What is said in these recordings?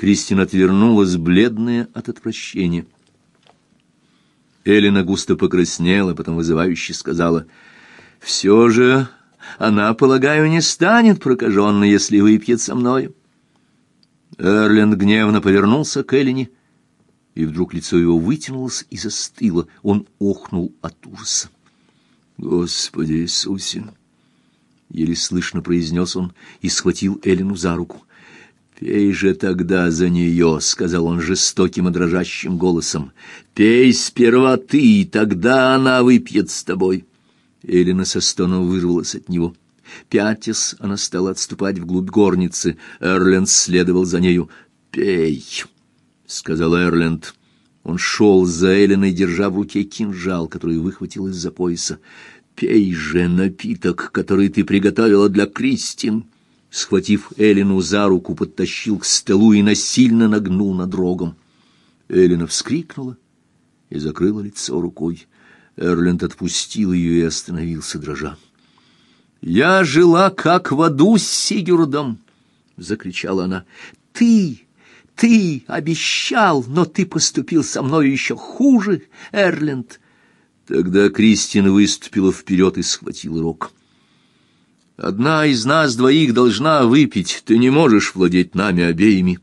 Кристин отвернулась, бледная от отвращения. Эллина густо покраснела, потом вызывающе сказала: «Все же она, полагаю, не станет прокаженной, если выпьет со мною». Эрленд гневно повернулся к Эллине, и вдруг лицо его вытянулось и застыло. Он охнул от ужаса. «Господи Иисусе!» — еле слышно произнес он и схватил Эллину за руку. «Пей же тогда за нее», — сказал он жестоким и дрожащим голосом. «Пей сперва ты, тогда она выпьет с тобой». Эллина со стоном вырвалась от него. Пятясь, она стала отступать вглубь горницы. Эрленд следовал за нею. «Пей», — сказал Эрленд. Он шел за Эллиной, держа в руке кинжал, который выхватил из-за пояса. «Пей же напиток, который ты приготовила для Кристин». Схватив Эллину за руку, подтащил к столу и насильно нагнул над рогом. Эллина вскрикнула и закрыла лицо рукой. Эрленд отпустил ее и остановился, дрожа. «Я жила как в аду с Сигурдом!» — закричала она. Ты обещал, но ты поступил со мной еще хуже, Эрленд!» Тогда Кристин выступила вперед и схватила рог. «Одна из нас двоих должна выпить, ты не можешь владеть нами обеими».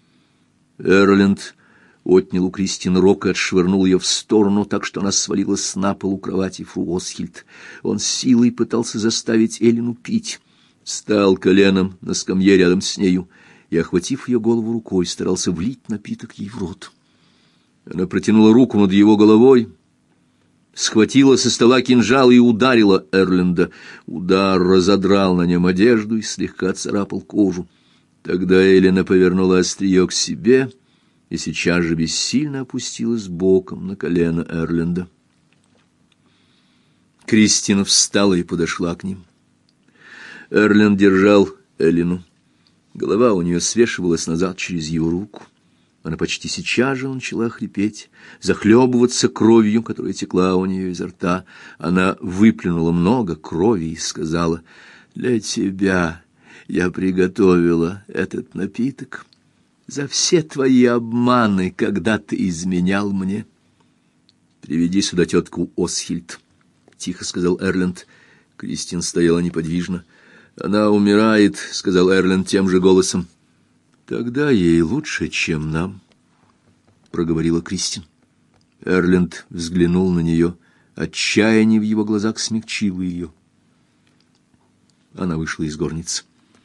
Эрленд отнял у Кристин рог и отшвырнул ее в сторону, так что она свалилась на пол у кровати фру Осхильд. Он силой пытался заставить Эллину пить. Встал коленом на скамье рядом с нею и, охватив ее голову рукой, старался влить напиток ей в рот. Она протянула руку над его головой, схватила со стола кинжал и ударила Эрленда. Удар разодрал на нем одежду и слегка царапал кожу. Тогда Эллина повернула острие к себе и сейчас же бессильно опустилась боком на колено Эрленда. Кристин встала и подошла к ним. Эрленд держал Эллину. Голова у нее свешивалась назад через его руку. Она почти сейчас же начала хрипеть, захлебываться кровью, которая текла у нее изо рта. Она выплюнула много крови и сказала: «Для тебя я приготовила этот напиток. За все твои обманы, когда ты изменял мне». «Приведи сюда тетку Осхильд», — тихо сказал Эрленд. Кристин стояла неподвижно. «Она умирает», — сказал Эрленд тем же голосом. «Тогда ей лучше, чем нам», — проговорила Кристин. Эрленд взглянул на нее. Отчаяние в его глазах смягчило ее. Она вышла из горницы.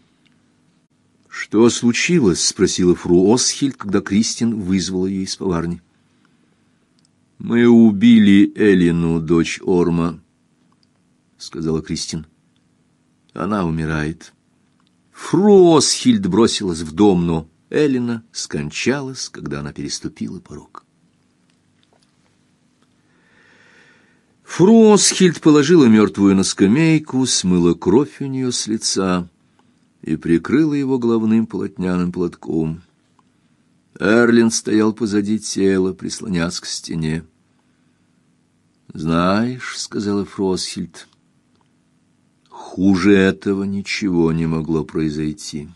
«Что случилось?» — спросила фру Осхильд, когда Кристин вызвала ее из поварни. «Мы убили Эллину, дочь Орма», — сказала Кристин. «Она умирает». Фру Осхильд бросилась в дом, но Эллина скончалась, когда она переступила порог. Фру Осхильд положила мертвую на скамейку, смыла кровь у нее с лица и прикрыла его головным полотняным платком. Эрленд стоял позади тела, прислонясь к стене. «Знаешь, — сказала Фру Осхильд, — хуже этого ничего не могло произойти».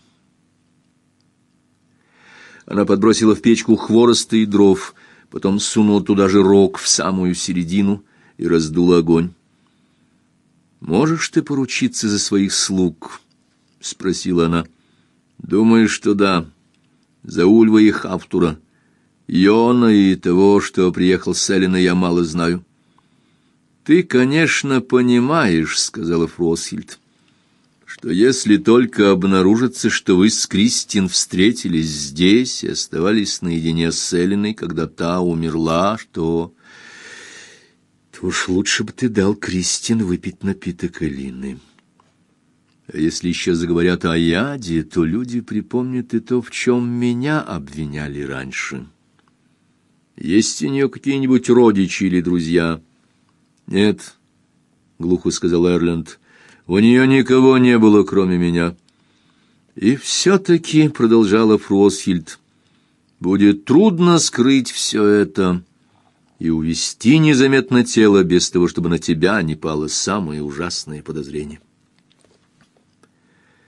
Она подбросила в печку хвороста и дров, потом сунула туда же рог в самую середину и раздула огонь. «Можешь ты поручиться за своих слуг?» — спросила она. «Думаю, что да. За Ульва и Хафтура. Йона и того, что приехал с Эллиной, я мало знаю». «Ты, конечно, понимаешь, — сказала фру Осхильд, — что если только обнаружится, что вы с Кристин встретились здесь и оставались наедине с Эллиной, когда та умерла, то уж лучше бы ты дал Кристин выпить напиток Эллины. А если еще заговорят о яде, то люди припомнят и то, в чем меня обвиняли раньше. Есть у нее какие-нибудь родичи или друзья?» «Нет», — глухо сказал Эрленд, — «у нее никого не было, кроме меня». «И все-таки, — продолжала фру Осхильд, — будет трудно скрыть все это и увести незаметно тело без того, чтобы на тебя не пало самое ужасное подозрение».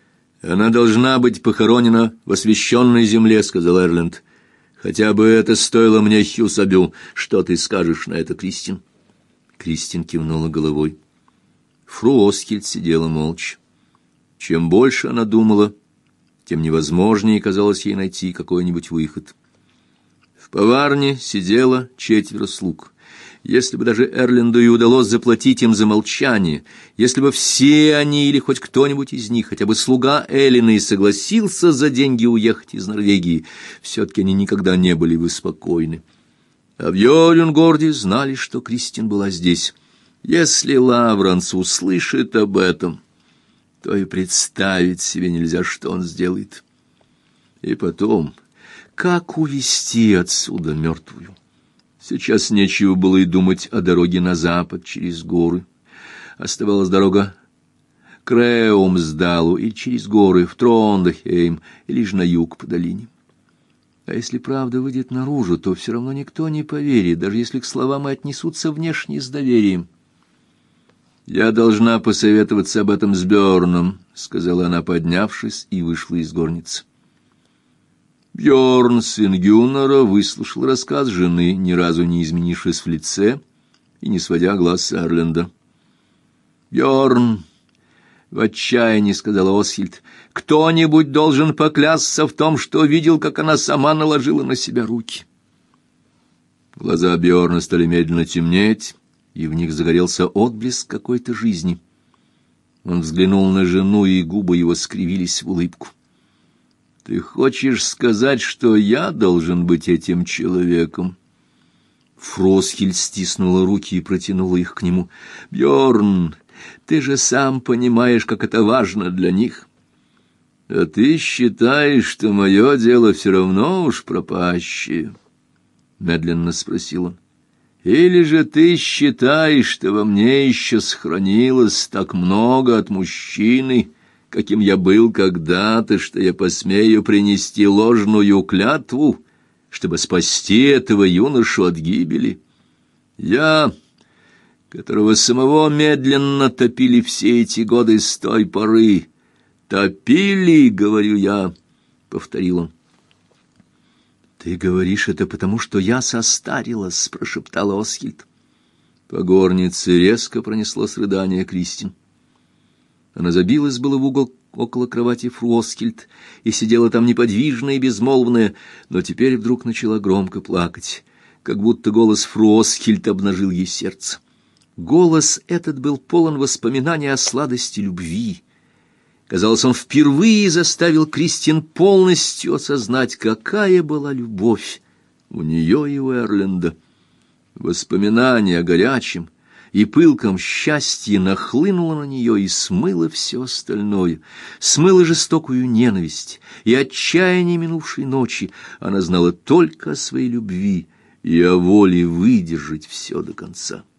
«Она должна быть похоронена в освященной земле», — сказал Эрленд. «Хотя бы это стоило мне Хьюсабю. Что ты скажешь на это, Кристин?» Кристин кивнула головой. Фру Осхильд сидела молча. Чем больше она думала, тем невозможнее казалось ей найти какой-нибудь выход. В поварне сидело 4 слуг. Если бы даже Эрленду и удалось заплатить им за молчание, если бы все они или хоть кто-нибудь из них, хотя бы слуга Эллины, и согласился за деньги уехать из Норвегии, все-таки они никогда не были бы спокойны. А в Йорюнгорде знали, что Кристин была здесь. Если Лавранс услышит об этом, то и представить себе нельзя, что он сделает. И потом, как увезти отсюда мертвую? Сейчас нечего было и думать о дороге на запад через горы. Оставалась дорога к Реумсдалу и через горы в Трондхейм или же на юг по долине. А если правда выйдет наружу, то все равно никто не поверит, даже если к словам и отнесутся внешне с доверием. «Я должна посоветоваться об этом с Бёрном», — сказала она, поднявшись, и вышла из горницы. Бьорн, сын Гюннера, выслушал рассказ жены, ни разу не изменившись в лице и не сводя глаз с Эрленда. «Бьорн», — в отчаянии сказала Осхильд, — «кто-нибудь должен поклясться в том, что видел, как она сама наложила на себя руки». Глаза Бьорна стали медленно темнеть, и в них загорелся отблеск какой-то жизни. Он взглянул на жену, и губы его скривились в улыбку. «Ты хочешь сказать, что я должен быть этим человеком?» Фросхильд стиснула руки и протянула их к нему. «Бьорн, ты же сам понимаешь, как это важно для них. А ты считаешь, что мое дело все равно уж пропащее?» Медленно спросил он. «Или же ты считаешь, что во мне еще сохранилось так много от мужчины, каким я был когда-то, что я посмею принести ложную клятву, чтобы спасти этого юношу от гибели? Я, которого самого медленно топили все эти годы с той поры. Топили, говорю я, — повторил он. «Ты говоришь это потому, что я состарилась», — прошептала Осхильд. По горнице резко пронеслось рыдание Кристин. Она забилась было в угол около кровати фру Осхильд и сидела там неподвижная и безмолвная, но теперь вдруг начала громко плакать, как будто голос фру Осхильд обнажил ей сердце. Голос этот был полон воспоминаний о сладости любви. Казалось, он впервые заставил Кристин полностью осознать, какая была любовь у нее и у Эрленда. Воспоминания о горячем и пылком счастье нахлынуло на нее и смыло все остальное, смыло жестокую ненависть и отчаяние минувшей ночи. Она знала только о своей любви и о воле выдержать все до конца.